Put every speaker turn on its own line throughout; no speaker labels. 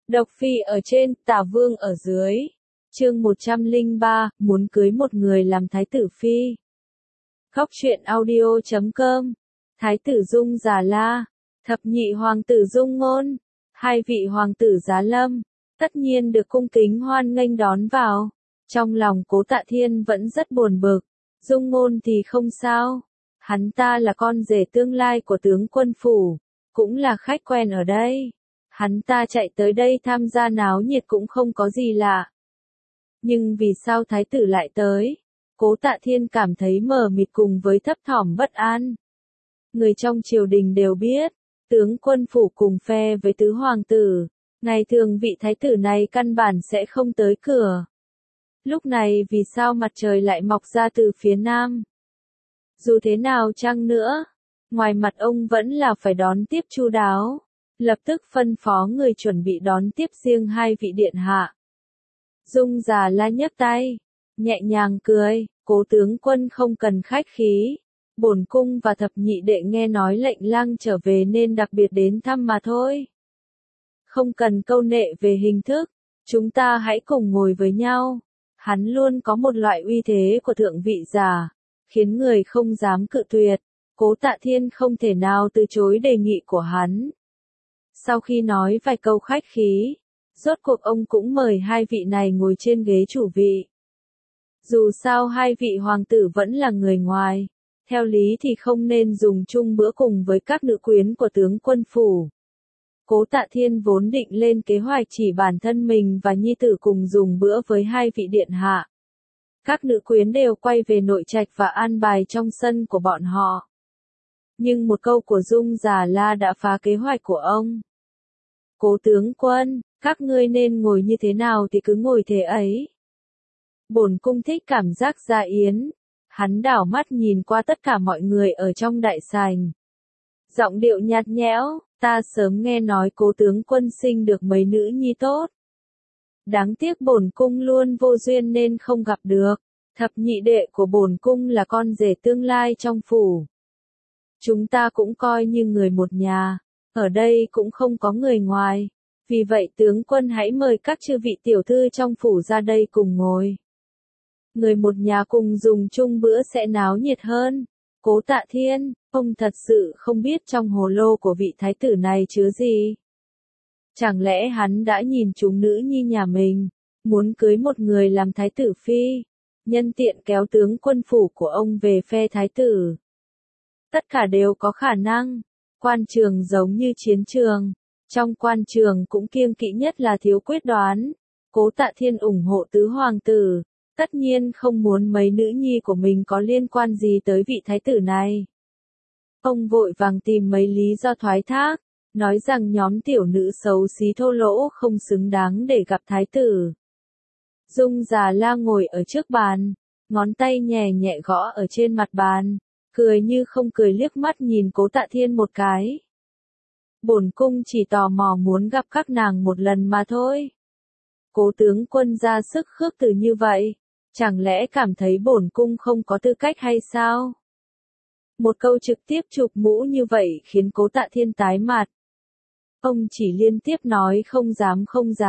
Độc Phi ở trên, Tả Vương ở dưới. Chương 103, muốn cưới một người làm thái tử phi. Góc truyện audio.com. Thái tử Dung Già La, thập nhị hoàng tử Dung Ngôn, hai vị hoàng tử Giá Lâm, tất nhiên được cung kính hoan nghênh đón vào. Trong lòng Cố Tạ Thiên vẫn rất buồn bực, Dung Ngôn thì không sao, hắn ta là con rể tương lai của tướng quân phủ, cũng là khách quen ở đây. Hắn ta chạy tới đây tham gia náo nhiệt cũng không có gì lạ. Nhưng vì sao thái tử lại tới? Cố Tạ Thiên cảm thấy mờ mịt cùng với thấp thỏm bất an. Người trong triều đình đều biết, tướng quân phủ cùng phe với tứ hoàng tử, ngày thường vị thái tử này căn bản sẽ không tới cửa. Lúc này vì sao mặt trời lại mọc ra từ phía nam? Dù thế nào chăng nữa, ngoài mặt ông vẫn là phải đón tiếp chu đáo. Lập tức phân phó người chuẩn bị đón tiếp riêng hai vị điện hạ. Dung Già La nhấc tay, nhẹ nhàng cười, Cố tướng quân không cần khách khí. Bổn cung và thập nhị đệ nghe nói lệnh lang trở về nên đặc biệt đến thăm mà thôi. Không cần câu nệ về hình thức, chúng ta hãy cùng ngồi với nhau. Hắn luôn có một loại uy thế của thượng vị giả, khiến người không dám cự tuyệt. Cố Tạ Thiên không thể nào từ chối đề nghị của hắn. Sau khi nói vài câu khách khí, rốt cuộc ông cũng mời hai vị này ngồi trên ghế chủ vị. Dù sao hai vị hoàng tử vẫn là người ngoài, theo lý thì không nên dùng chung bữa cùng với các nữ quyến của tướng quân phủ. Cố Tạ Thiên vốn định lên kế hoạch chỉ bản thân mình và nhi tử cùng dùng bữa với hai vị điện hạ. Các nữ quyến đều quay về nội trạch và an bài trong sân của bọn họ. Nhưng một câu của Dung Già La đã phá kế hoạch của ông. Cố tướng quân, các ngươi nên ngồi như thế nào thì cứ ngồi thế ấy. Bổn cung thích cảm giác gia yến. Hắn đảo mắt nhìn qua tất cả mọi người ở trong đại sảnh. Giọng điệu nhạt nhẽo, ta sớm nghe nói cố tướng quân sinh được mấy nữ nhi tốt. Đáng tiếc bổn cung luôn vô duyên nên không gặp được. Thập nhị đệ của bổn cung là con rể tương lai trong phủ. Chúng ta cũng coi như người một nhà. Ở đây cũng không có người ngoài, vì vậy tướng quân hãy mời các chư vị tiểu thư trong phủ ra đây cùng ngồi. Người một nhà cùng dùng chung bữa sẽ náo nhiệt hơn. Cố Tạ Thiên, ông thật sự không biết trong hồ lô của vị thái tử này chứa gì. Chẳng lẽ hắn đã nhìn chúng nữ nhi nhà mình, muốn cưới một người làm thái tử phi, nhân tiện kéo tướng quân phủ của ông về phe thái tử. Tất cả đều có khả năng. Quan trường giống như chiến trường, trong quan trường cũng kiêng kỵ nhất là thiếu quyết đoán. Cố Tạ Thiên ủng hộ tứ hoàng tử, tất nhiên không muốn mấy nữ nhi của mình có liên quan gì tới vị thái tử này. Ông vội vàng tìm mấy lý do thoái thác, nói rằng nhóm tiểu nữ xấu xí thô lỗ không xứng đáng để gặp thái tử. Dung Già La ngồi ở trước bàn, ngón tay nhẹ nhẹ gõ ở trên mặt bàn. Cười như không cười liếc mắt nhìn Cố Tạ Thiên một cái. Bổn cung chỉ tò mò muốn gặp các nàng một lần mà thôi. Cố tướng quân ra sức khước từ như vậy, chẳng lẽ cảm thấy bổn cung không có tư cách hay sao? Một câu trực tiếp chụp mũ như vậy khiến Cố Tạ Thiên tái mặt. Ông chỉ liên tiếp nói không dám,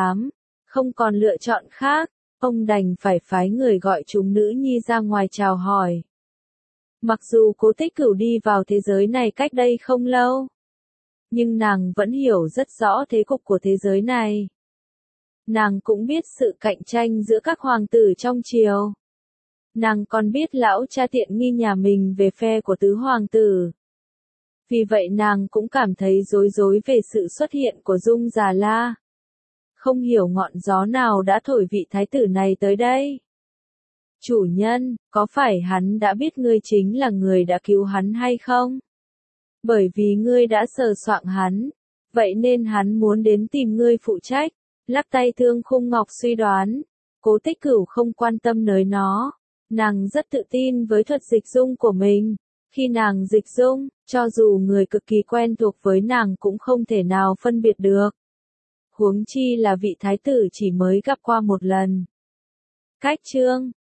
không còn lựa chọn khác, ông đành phải phái người gọi chúng nữ nhi ra ngoài chào hỏi. Mặc dù Cố Tích Cửu đi vào thế giới này cách đây không lâu, nhưng nàng vẫn hiểu rất rõ thế cục của thế giới này. Nàng cũng biết sự cạnh tranh giữa các hoàng tử trong triều. Nàng còn biết lão cha tiện nghi nhà mình về phe của tứ hoàng tử. Vì vậy nàng cũng cảm thấy rối rối về sự xuất hiện của Dung Già La. Không hiểu ngọn gió nào đã thổi vị thái tử này tới đây. Chủ nhân, có phải hắn đã biết ngươi chính là người đã cứu hắn hay không? Bởi vì ngươi đã sờ soạng hắn, vậy nên hắn muốn đến tìm ngươi phụ trách. Lắc tay Thương Khung Ngọc suy đoán, Cố Tích Cửu không quan tâm tới nó. Nàng rất tự tin với thuật dịch dung của mình. Khi nàng dịch dung, cho dù người cực kỳ quen thuộc với nàng cũng không thể nào phân biệt được. Huống chi là vị thái tử chỉ mới gặp qua một lần. Cách chương